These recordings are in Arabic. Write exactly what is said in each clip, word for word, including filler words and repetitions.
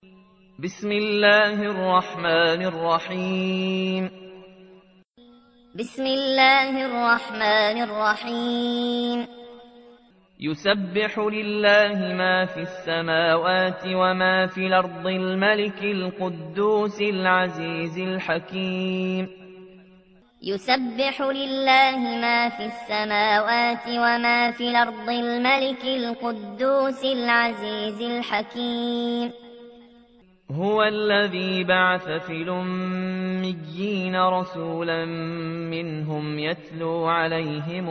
بسم الله الرحمن الرحيم بسم الله الرحمن الرحيم يسبح لله ما في السماوات وما في الأرض الملك القدوس العزيز الحكيم يسبح لله ما في السماوات وما في الأرض الملك القدوس العزيز الحكيم هو الذي بعث في الأميين رسولا منهم يتلو عليهم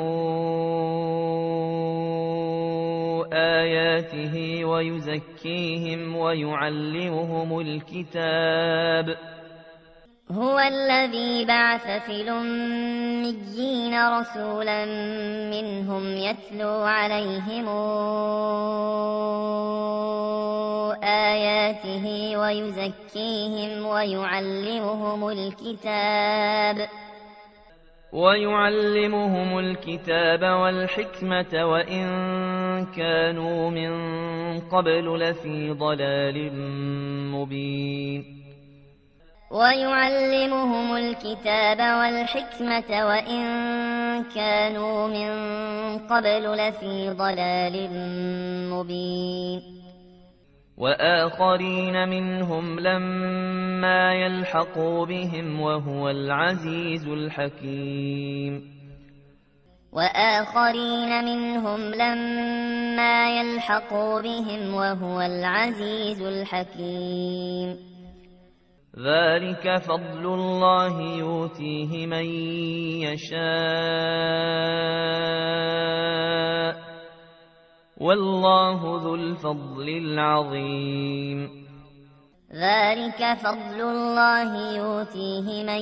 آياته ويزكيهم ويعلمهم الكتاب هو الذي بعث في الأميين رسولا منهم يتلو عليهم آياته ويزكيهم ويعلمهم الكتاب ويعلمهم الكتاب والحكمة وإن كانوا من قبل لفي ضلال مبين ويعلمهم الكتاب والحكمة وإن كانوا من قبل لفي ضلال مبين وآخرين منهم لما يلحقوا بهم وهو العزيز الحكيم وآخرين منهم لما يلحقوا بهم وهو العزيز الحكيم ذلك فضل الله يؤتيه من يشاء والله ذو الفضل العظيم ذلك فضل الله يؤتيه من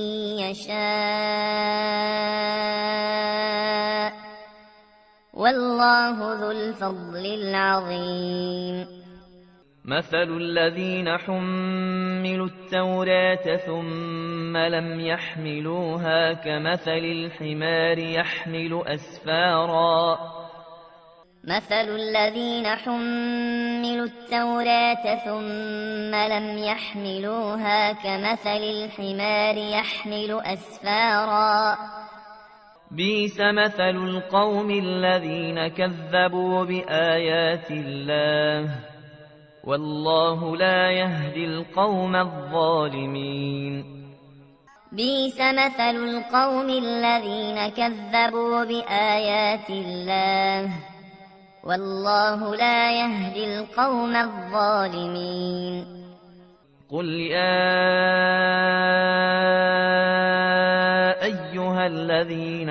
يشاء والله ذو الفضل العظيم مثل الذين حملوا التوراة ثم لم يحملوها كمثل الحمار يحمل أسفارا مثل الذين حملوا التوراة ثم لم يحملوها كمثل الحمار يحمل أسفارا بئس مثل القوم الذين كذبوا بآيات الله والله لا يهدي القوم الظالمين بئس مثل القوم الذين كذبوا بآيات الله والله لا يهدي القوم الظالمين قل يا أيها الذين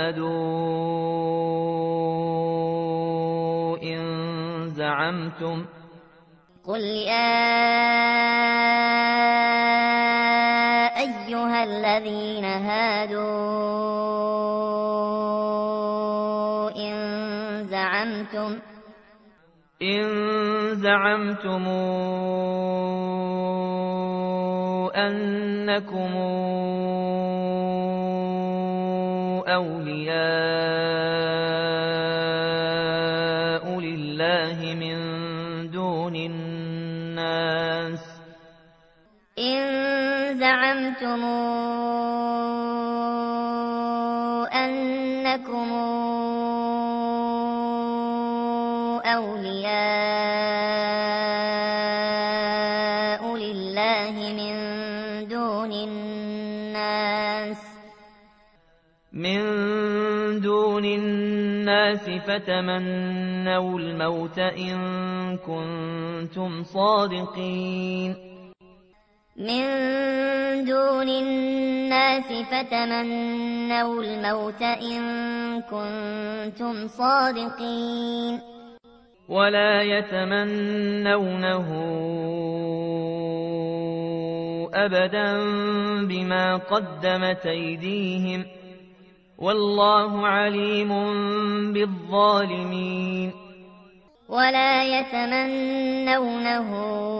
هادوا إن زعمتم قل يا أيها الذين هادوا إن زعمتم إن زعمتم أنكم أولياء لله من دون الناس إن زعمتم أنكم أولياء لله من دون الناس من دون الناس فتمنوا الموت إن كنتم صادقين من دون الناس فتمنوا الموت إن كنتم صادقين ولا يتمنونه أبدا بما قدمت أيديهم والله عليم بالظالمين ولا يتمنونه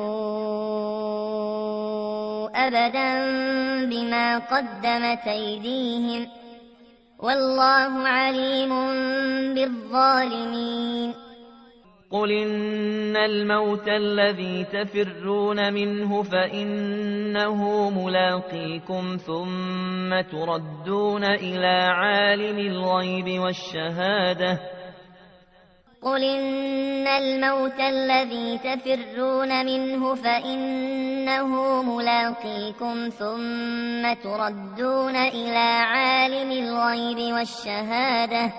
أبدا بما قدمت أيديهم والله عليم بالظالمين قل إن الموت الذي تفرون منه فإنه ملاقيكم ثم تردون إلى عالم الغيب والشهادة قل إن الموت الذي تفرون منه فإنه ملاقيكم ثم تردون إلى عالم الغيب والشهادة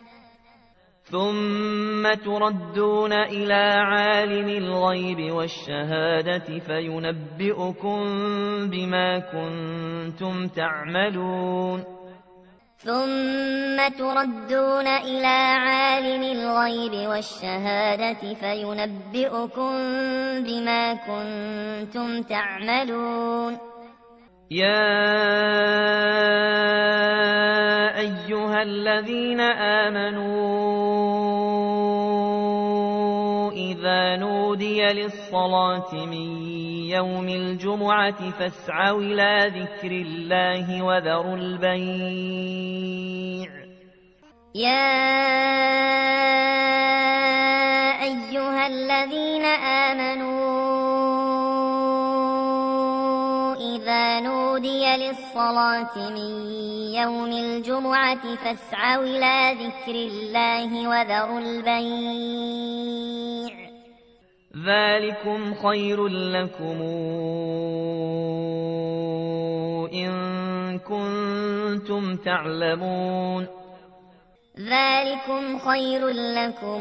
ثم تردون إلى عالم الغيب والشهادة فينبئكم بما كنتم تعملون ثم تردون إلى عالم الغيب والشهادة فينبئكم بما كنتم تعملون يا أيها الذين آمنوا إذا نودي للصلاة من يوم الجمعة فاسعوا إلى ذكر الله وذروا البيع يا أيها الذين آمنوا إذا نودي للصلاة من يوم الجمعة فاسعوا إلى ذكر الله وذروا البيع ذلكم خير لكم إن كنتم تعلمون ذلكم خير لكم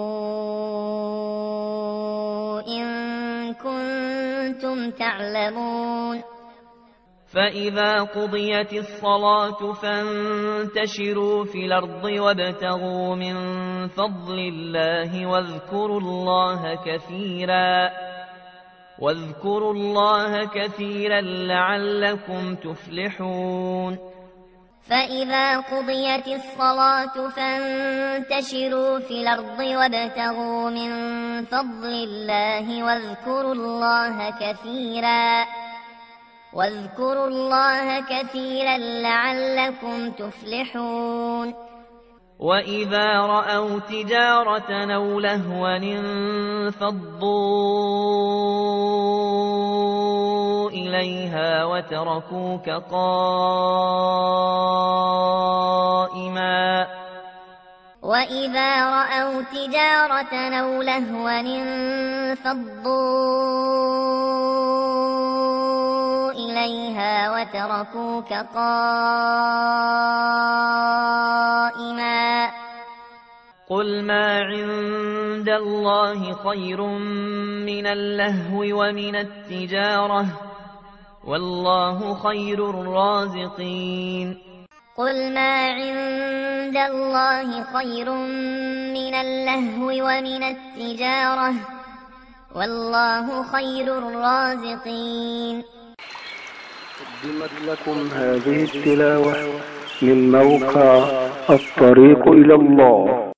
إن كنتم تعلمون فإذا قضيت الصلاة فانتشروا في الأرض وابتغوا من فضل الله واذكروا الله كثيرا واذكروا الله كثيرا لعلكم تفلحون فإذا قضيت الصلاة فانتشروا في الأرض وابتغوا من فضل الله واذكروا الله كثيرا واذكروا الله كثيرا لعلكم تفلحون وإذا رأوا تجارة أو لهوا انفضوا إليها وتركوك قائما وإذا رأوا تجارة أو لهوا انفضوا إليها وتركوك قائما قل ما عند الله خير من اللهو ومن التجارة والله خير الرازقين قل ما عند الله خير من اللهو ومن التجارة والله خير الرازقين. قدمت لكم هذه التلاوة من موقع الطريق إلى الله.